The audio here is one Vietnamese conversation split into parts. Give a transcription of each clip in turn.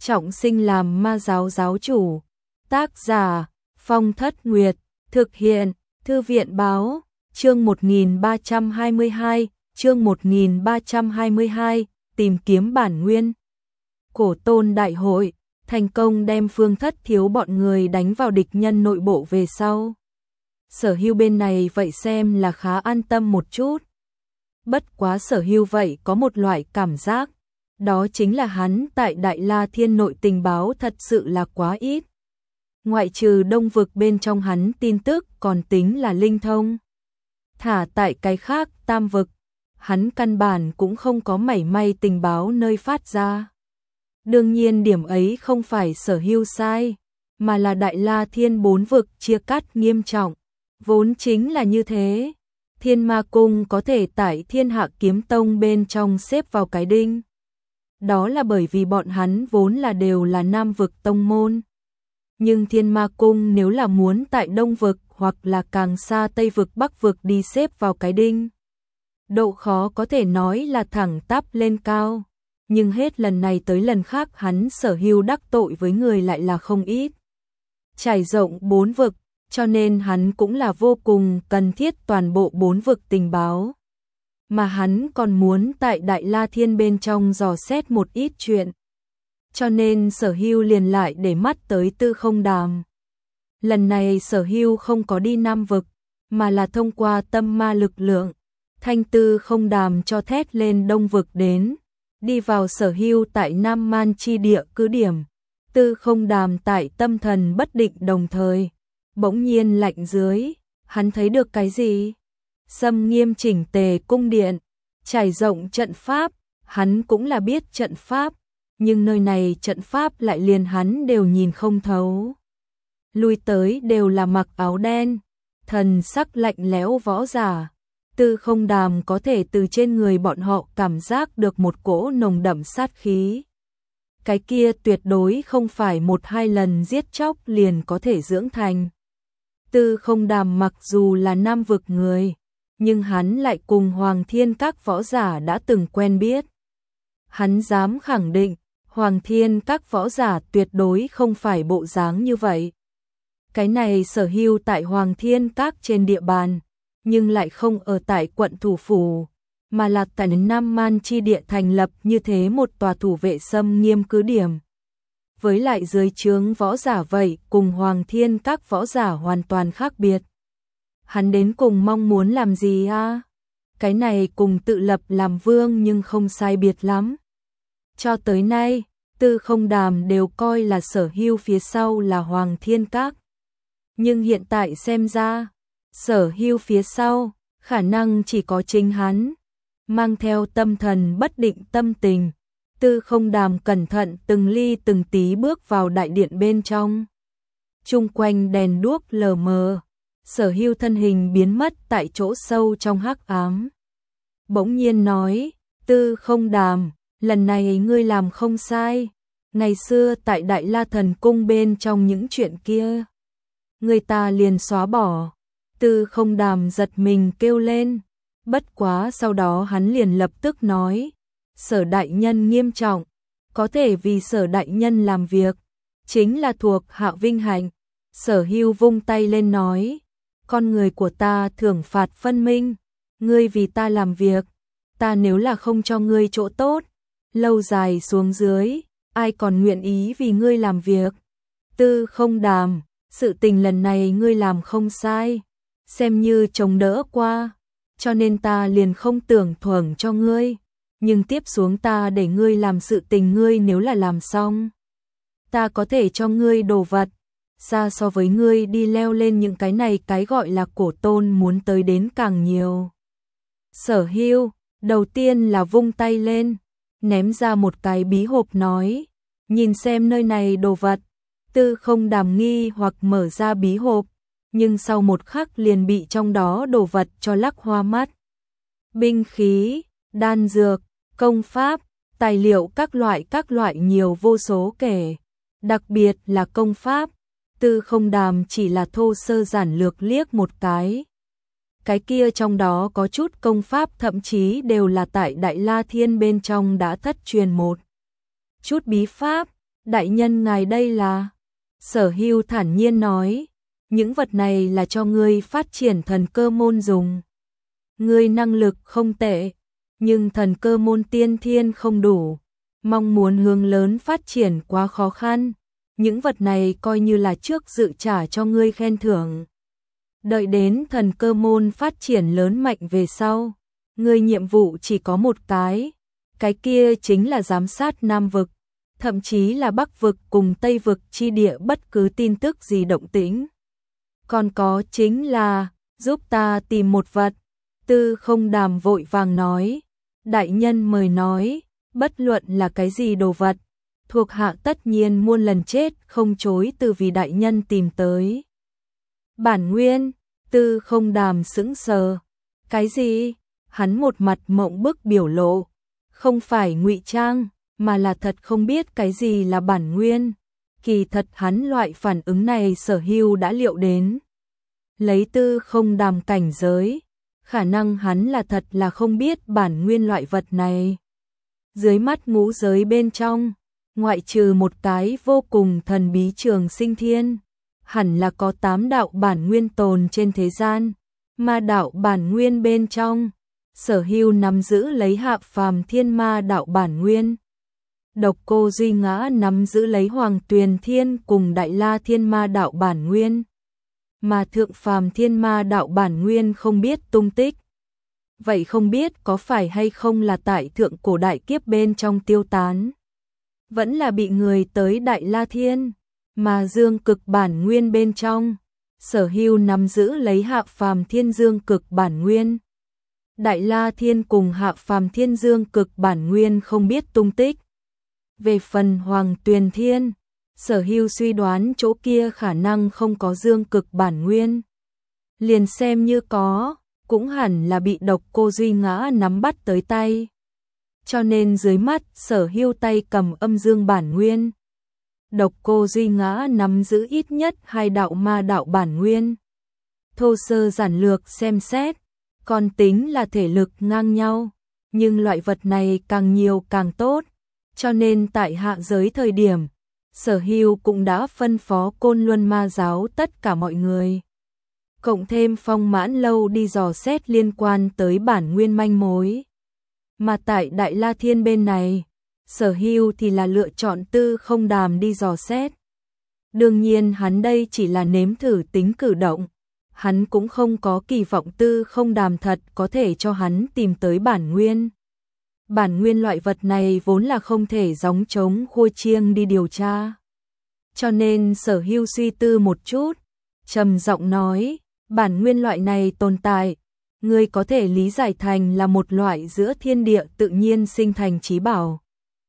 trọng sinh làm ma giáo giáo chủ. Tác giả Phong Thất Nguyệt. Thực hiện Thư viện báo. Chương 1322. Chương 1322. Tìm kiếm bản nguyên. Cổ Tôn đại hội thành công đem Phương Thất Thiếu bọn người đánh vào địch nhân nội bộ về sau. Sở Hưu bên này vậy xem là khá an tâm một chút. Bất quá Sở Hưu vậy có một loại cảm giác, đó chính là hắn tại Đại La Thiên nội tình báo thật sự là quá ít. Ngoại trừ Đông vực bên trong hắn tin tức còn tính là linh thông. Thả tại cái khác Tam vực, hắn căn bản cũng không có mảy may tình báo nơi phát ra. Đương nhiên điểm ấy không phải Sở Hưu sai, mà là Đại La Thiên 4 vực chia cắt nghiêm trọng. Vốn chính là như thế, Thiên Ma Cung có thể tại Thiên Hạ Kiếm Tông bên trong xếp vào cái đinh. Đó là bởi vì bọn hắn vốn là đều là Nam vực tông môn. Nhưng Thiên Ma Cung nếu là muốn tại Đông vực hoặc là càng xa Tây vực Bắc vực đi xếp vào cái đinh, độ khó có thể nói là thẳng tắp lên cao. Nhưng hết lần này tới lần khác hắn Sở Hưu đắc tội với người lại là không ít. Trải rộng 4 vực, cho nên hắn cũng là vô cùng cần thiết toàn bộ 4 vực tình báo. Mà hắn còn muốn tại Đại La Thiên bên trong dò xét một ít chuyện. Cho nên Sở Hưu liền lại để mắt tới Tư Không Đàm. Lần này Sở Hưu không có đi Nam vực, mà là thông qua tâm ma lực lượng, thanh Tư Không Đàm cho thét lên Đông vực đến, đi vào Sở Hưu tại Nam Man chi địa cứ điểm. Tư Không Đàm tại tâm thần bất định đồng thời, bỗng nhiên lạnh dưới, hắn thấy được cái gì? Xâm nghiêm chỉnh tề cung điện, trải rộng trận pháp, hắn cũng là biết trận pháp, nhưng nơi này trận pháp lại liền hắn đều nhìn không thấu. Lui tới đều là mặc áo đen, thần sắc lạnh lẽo võ giả. Tư Không Đàm có thể từ trên người bọn họ cảm giác được một cỗ nồng đậm sát khí. Cái kia tuyệt đối không phải 1-2 lần giết chóc liền có thể dưỡng thành. Tư Không Đàm mặc dù là Nam vực người, nhưng hắn lại cùng Hoàng Thiên các võ giả đã từng quen biết. Hắn dám khẳng định, Hoàng Thiên các võ giả tuyệt đối không phải bộ dáng như vậy. Cái này Sở Hưu tại Hoàng Thiên các trên địa bàn, nhưng lại không ở tại quận thủ phủ, mà là tại Nam Man chi địa thành lập như thế một tòa thủ vệ xâm nghiêm cứ điểm. Với lại dưới trướng võ giả vậy cùng Hoàng Thiên các võ giả hoàn toàn khác biệt. Hắn đến cùng mong muốn làm gì a? Cái này cùng tự lập làm vương nhưng không sai biệt lắm. Cho tới nay, Tư Không Đàm đều coi là Sở Hưu phía sau là Hoàng Thiên các. Nhưng hiện tại xem ra, Sở Hưu phía sau, khả năng chỉ có chính hắn. Mang theo tâm thần bất định tâm tình, Tư Không Đàm cẩn thận từng ly từng tí bước vào đại điện bên trong. Chung quanh đèn đuốc lờ mờ, Sở Hưu thân hình biến mất tại chỗ sâu trong hắc ám. Bỗng nhiên nói, Tư Không Đàm, lần này ngươi làm không sai. Ngày xưa tại Đại La Thần Cung bên trong những chuyện kia, người ta liền xóa bỏ. Tư Không Đàm giật mình kêu lên. Bất quá sau đó hắn liền lập tức nói, Sở đại nhân nghiêm trọng, có thể vì Sở đại nhân làm việc, chính là thuộc hạ vinh hạnh. Sở Hưu vung tay lên nói, con người của ta thưởng phạt phân minh, ngươi vì ta làm việc, ta nếu là không cho ngươi chỗ tốt, lâu dài xuống dưới, ai còn nguyện ý vì ngươi làm việc. Tư Không Đàm, sự tình lần này ngươi làm không sai, xem như chống đỡ qua, cho nên ta liền không tưởng thưởng cho ngươi, nhưng tiếp xuống ta để ngươi làm sự tình, ngươi nếu là làm xong, ta có thể cho ngươi đồ vật, xa so với ngươi đi leo lên những cái này cái gọi là cổ tôn muốn tới đến càng nhiều. Sở Hưu, đầu tiên là vung tay lên, ném ra một cái bí hộp nói, nhìn xem nơi này đồ vật. Tư Không Đàm nghi hoặc mở ra bí hộp, nhưng sau một khắc liền bị trong đó đồ vật cho lắc hoa mắt. Binh khí, đan dược, công pháp, tài liệu các loại nhiều vô số kể, đặc biệt là công pháp. Tư Không Đàm chỉ là thô sơ giản lược liếc một cái. Cái kia trong đó có chút công pháp thậm chí đều là tại Đại La Thiên bên trong đã thất truyền một chút bí pháp, Đại nhân ngài đây là? Sở Hưu thản nhiên nói, những vật này là cho ngươi phát triển thần cơ môn dùng. Ngươi năng lực không tệ, nhưng thần cơ môn tiên thiên không đủ, mong muốn hướng lớn phát triển quá khó khăn, những vật này coi như là trước dự trả cho ngươi khen thưởng. Đợi đến thần cơ môn phát triển lớn mạnh về sau, ngươi nhiệm vụ chỉ có một cái kia chính là giám sát Nam vực, thậm chí là Bắc vực cùng Tây vực chi địa bất cứ tin tức gì động tĩnh. Còn có chính là giúp ta tìm một vật. Tư Không Đàm vội vàng nói, đại nhân mời nói, bất luận là cái gì đồ vật, thuộc hạ tất nhiên muôn lần chết không chối từ vì đại nhân tìm tới. Bản nguyên, Tư Không Đàm sững sờ, cái gì? Hắn một mặt mộng bức biểu lộ, không phải ngụy trang, mà là thật không biết cái gì là bản nguyên. Kỳ thật hắn loại phản ứng này Sở Hưu đã liệu đến. Lấy Tư Không Đàm cảnh giới, khả năng hắn là thật là không biết bản nguyên loại vật này. Dưới mắt ngũ giới bên trong, ngoại trừ một cái vô cùng thần bí Trường Sinh Thiên, hẳn là có 8 đạo bản nguyên tồn trên thế gian, mà đạo bản nguyên bên trong, Sở Hưu nắm giữ lấy Hạ Phàm Thiên Ma đạo bản nguyên. Độc Cô Duy Ngã nắm giữ lấy Hoàng Tuyền Thiên cùng Đại La Thiên Ma đạo bản nguyên, mà Thượng Phàm Thiên Ma đạo bản nguyên không biết tung tích. Vậy không biết có phải hay không là tại thượng cổ đại kiếp bên trong tiêu tán, vẫn là bị người tới Đại La Thiên, mà dương cực bản nguyên bên trong, Sở Hưu nắm giữ lấy Hạ Phàm Thiên dương cực bản nguyên. Đại La Thiên cùng Hạ Phàm Thiên dương cực bản nguyên không biết tung tích. Về phần Hoàng Tuyền Thiên, Sở Hưu suy đoán chỗ kia khả năng không có dương cực bản nguyên. Liền xem như có, cũng hẳn là bị Độc Cô Duy Ngã nắm bắt tới tay. Cho nên dưới mắt Sở Hưu tay cầm âm dương bản nguyên. Độc Cô Duy Ngã nắm giữ ít nhất 2 đạo ma đạo bản nguyên. Thô sơ giản lược xem xét, còn tính là thể lực ngang nhau, nhưng loại vật này càng nhiều càng tốt. Cho nên tại hạ giới thời điểm, Sở Hưu cũng đã phân phó Côn Luân Ma giáo tất cả mọi người. Cộng thêm Phong Mãn Lâu đi dò xét liên quan tới bản nguyên manh mối. Mà tại Đại La Thiên bên này, Sở Hưu thì là lựa chọn Tư Không Đàm đi dò xét. Đương nhiên hắn đây chỉ là nếm thử tính cử động. Hắn cũng không có kỳ vọng Tư Không Đàm thật có thể cho hắn tìm tới bản nguyên. Bản nguyên loại vật này vốn là không thể gióng trống khua chiêng đi điều tra. Cho nên Sở Hưu suy tư một chút, trầm giọng nói, bản nguyên loại này tồn tại, ngươi có thể lý giải thành là một loại giữa thiên địa tự nhiên sinh thành trí bảo.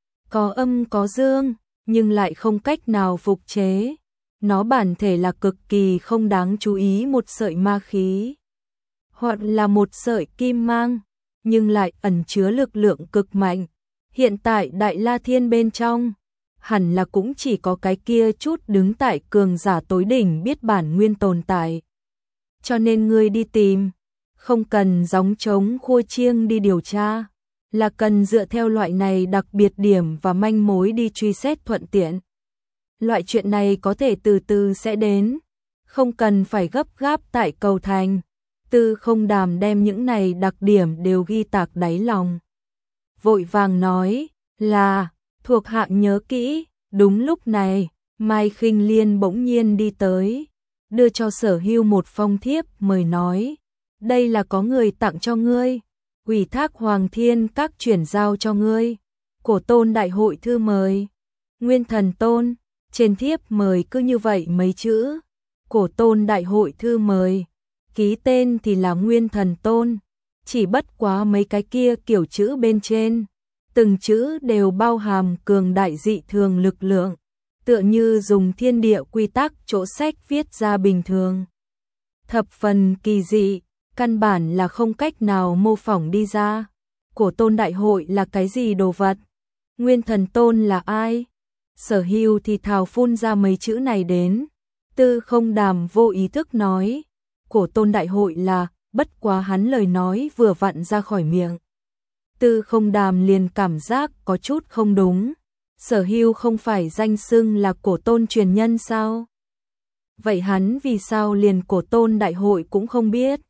Có âm có dương, nhưng lại không cách nào phục chế. Nó bản thể là cực kỳ không đáng chú ý một sợi ma khí, hoặc là một sợi kim mang, nhưng lại ẩn chứa lực lượng cực mạnh. Hiện tại Đại La Thiên bên trong, hẳn là cũng chỉ có cái kia chút đứng tại cường giả tối đỉnh biết bản nguyên tồn tại. Cho nên ngươi đi tìm, không cần gióng trống khua chiêng đi điều tra, là cần dựa theo loại này đặc biệt điểm và manh mối đi truy xét thuận tiện. Loại chuyện này có thể từ từ sẽ đến, không cần phải gấp gáp tại cầu thành. Tư Không Đàm đem những này đặc điểm đều ghi tạc đáy lòng. Vội vàng nói là, thuộc hạ nhớ kỹ. Đúng lúc này, Mai Khinh Liên bỗng nhiên đi tới, đưa cho Sở Hưu một phong thiếp mời nói, đây là có người tặng cho ngươi, ủy thác Hoàng Thiên Các chuyển giao cho ngươi, Cổ Tôn đại hội thư mời, Nguyên Thần Tôn. Trên thiếp mời cứ như vậy mấy chữ, Cổ Tôn đại hội thư mời, ký tên thì là Nguyên Thần Tôn, chỉ bất quá mấy cái kia kiểu chữ bên trên, từng chữ đều bao hàm cường đại dị thường lực lượng, tựa như dùng thiên địa quy tắc chỗ sách viết ra bình thường. Thập phần kỳ dị, căn bản là không cách nào mô phỏng đi ra. Cổ Tôn đại hội là cái gì đồ vật? Nguyên Thần Tôn là ai? Sở Hưu thì thào phun ra mấy chữ này đến. Tư Không Đàm vô ý thức nói, Cổ Tôn đại hội là, bất quá hắn lời nói vừa vặn ra khỏi miệng. Tư Không Đàm liền cảm giác có chút không đúng. Sở Hưu không phải danh xưng là cổ tôn truyền nhân sao? Vậy hắn vì sao liền cổ tôn đại hội cũng không biết?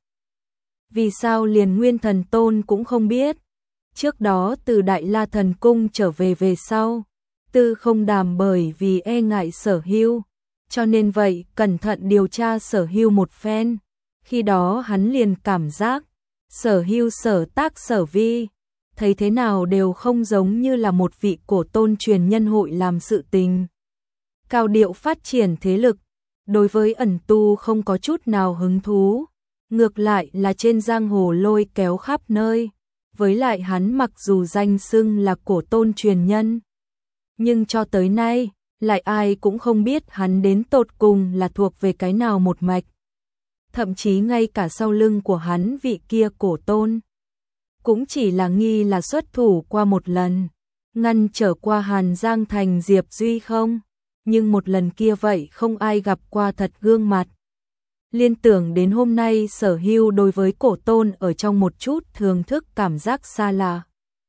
Vì sao liền nguyên thần tôn cũng không biết? Trước đó từ Đại La Thần Cung trở về sau, Tư Không Đàm bởi vì e ngại Sở Hưu, cho nên vậy cẩn thận điều tra Sở Hưu một phen. Khi đó hắn liền cảm giác, Sở Hưu sở tác sở vi, thấy thế nào đều không giống như là một vị cổ tôn truyền nhân hội làm sự tình. Cao điệu phát triển thế lực, đối với ẩn tu không có chút nào hứng thú, ngược lại là trên giang hồ lôi kéo khắp nơi. Với lại hắn mặc dù danh xưng là cổ tôn truyền nhân, nhưng cho tới nay, lại ai cũng không biết hắn đến tột cùng là thuộc về cái nào một mạch. Thậm chí ngay cả sau lưng của hắn vị kia cổ tôn, cũng chỉ là nghi là xuất thủ qua một lần, ngăn trở qua Hàn Giang Thành Diệp Duy không, nhưng một lần kia vậy không ai gặp qua thật gương mặt. Liên tưởng đến hôm nay Sở Hưu đối với cổ tôn ở trong một chút thưởng thức cảm giác xa lạ.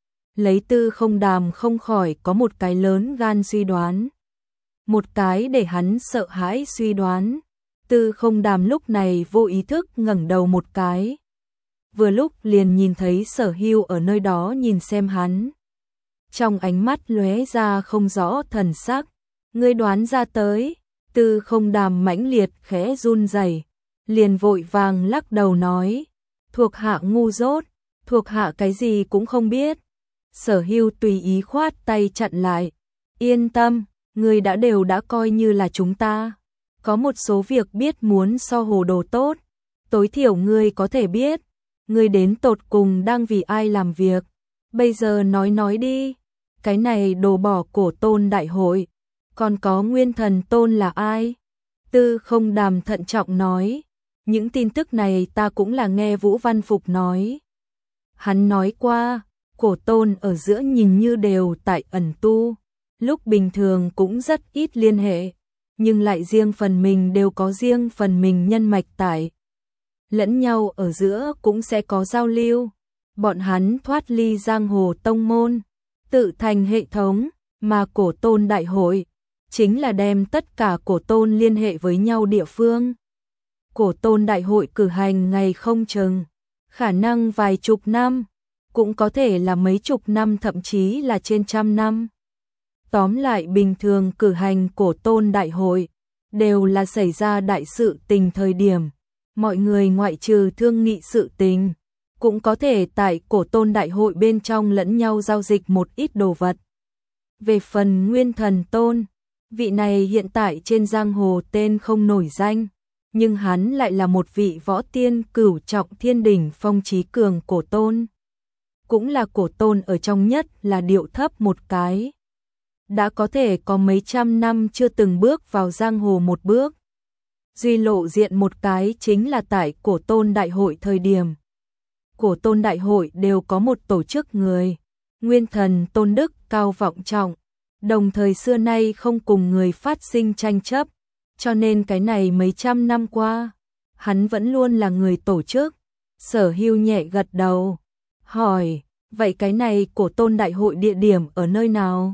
Lấy Tư Không Đàm không khỏi có một cái lớn gan suy đoán. Một cái để hắn sợ hãi suy đoán. Tư Không Đàm lúc này vô ý thức ngẩng đầu một cái. Vừa lúc liền nhìn thấy Sở Hưu ở nơi đó nhìn xem hắn. Trong ánh mắt lóe ra không rõ thần sắc. Ngươi đoán ra tới. Tư Không Đàm mãnh liệt khẽ run rẩy, liền vội vàng lắc đầu nói, thuộc hạ ngu dốt, thuộc hạ cái gì cũng không biết. Sở Hưu tùy ý khoát tay chặn lại, yên tâm, ngươi đều đã coi như là chúng ta. Có một số việc biết muốn so hồ đồ tốt, tối thiểu ngươi có thể biết, ngươi đến tột cùng đang vì ai làm việc. Bây giờ nói đi, cái này đồ bỏ cổ tôn đại hội, còn có nguyên thần tôn là ai? Tư Không Đàm thận trọng nói, những tin tức này ta cũng là nghe Vũ Văn Phục nói. Hắn nói qua, cổ tôn ở giữa nhìn như đều tại ẩn tu, lúc bình thường cũng rất ít liên hệ, nhưng lại riêng phần mình đều có riêng phần mình nhân mạch tại. Lẫn nhau ở giữa cũng sẽ có giao lưu, bọn hắn thoát ly giang hồ tông môn, tự thành hệ thống, mà cổ tôn đại hội chính là đem tất cả cổ tôn liên hệ với nhau địa phương. Cổ tôn đại hội cử hành ngày không chừng, khả năng vài chục năm, cũng có thể là mấy chục năm thậm chí là trên trăm năm. Tóm lại bình thường cử hành cổ tôn đại hội, đều là xảy ra đại sự tình thời điểm. Mọi người ngoại trừ thương nghị sự tình, cũng có thể tại cổ tôn đại hội bên trong lẫn nhau giao dịch một ít đồ vật. Về phần nguyên thần tôn, vị này hiện tại trên giang hồ tên không nổi danh, nhưng hắn lại là một vị võ tiên cửu trọng thiên đỉnh phong chí cường cổ tôn. Cũng là cổ tôn ở trong nhất là điệu thấp một cái. Đã có thể có mấy trăm năm chưa từng bước vào giang hồ một bước. Duy lộ diện một cái chính là tại cổ tôn đại hội thời điểm. Cổ tôn đại hội đều có một tổ chức người, nguyên thần tôn đức cao vọng trọng, đồng thời xưa nay không cùng người phát sinh tranh chấp, cho nên cái này mấy trăm năm qua, hắn vẫn luôn là người tổ chức. Sở Hưu nhẹ gật đầu, hỏi, vậy cái này cổ tôn đại hội địa điểm ở nơi nào?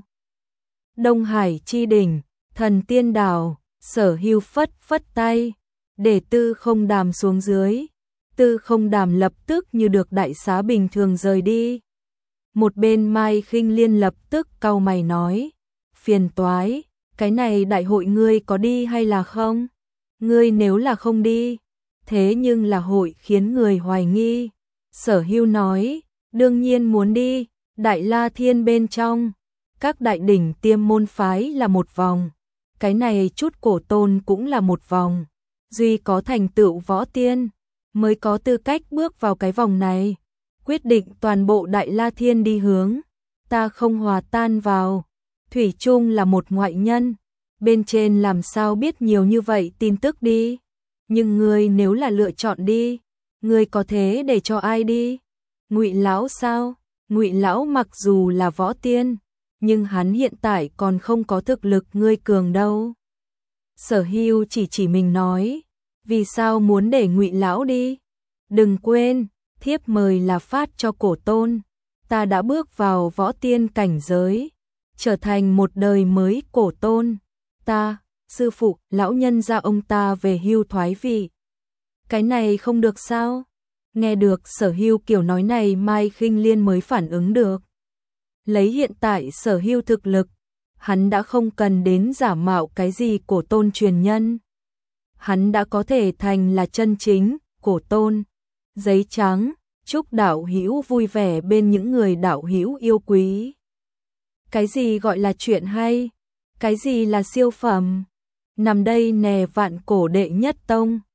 Đông Hải chi đỉnh, Thần Tiên Đảo. Sở Hưu phất tay, để Tư Không Đàm xuống dưới. Tư Không Đàm lập tức như được đại xá bình thường rời đi. Một bên Mai Khinh Liên lập tức cau mày nói, phiền toái, cái này đại hội ngươi có đi hay là không? Ngươi nếu là không đi, thế nhưng là hội khiến người hoài nghi. Sở Hưu nói, đương nhiên muốn đi, Đại La Thiên bên trong, các đại đỉnh tiêm môn phái là một vòng, cái này chút cổ tôn cũng là một vòng, duy có thành tựu võ tiên mới có tư cách bước vào cái vòng này, quyết định toàn bộ Đại La Thiên đi hướng, ta không hòa tan vào, thủy chung là một ngoại nhân, bên trên làm sao biết nhiều như vậy tin tức đi, nhưng ngươi nếu là lựa chọn đi, ngươi có thế để cho ai đi? Ngụy lão sao? Ngụy lão mặc dù là võ tiên, nhưng hắn hiện tại còn không có thực lực ngươi cường đâu. Sở Hưu chỉ mình nói, vì sao muốn để Ngụy lão đi? Đừng quên, thiếp mời là phát cho cổ tôn, ta đã bước vào võ tiên cảnh giới, trở thành một đời mới cổ tôn. Ta, sư phụ, lão nhân gia ông ta về hưu thoái vị. Cái này không được sao? Nghe được Sở Hưu kiểu nói này Mai Khinh Liên mới phản ứng được. Lấy hiện tại Sở Hưu thực lực, hắn đã không cần đến giả mạo cái gì cổ tôn truyền nhân. Hắn đã có thể thành là chân chính cổ tôn. Giấy trắng, chúc đạo hữu vui vẻ bên những người đạo hữu yêu quý. Cái gì gọi là chuyện hay? Cái gì là siêu phẩm? Nằm đây nè Vạn Cổ đệ nhất tông.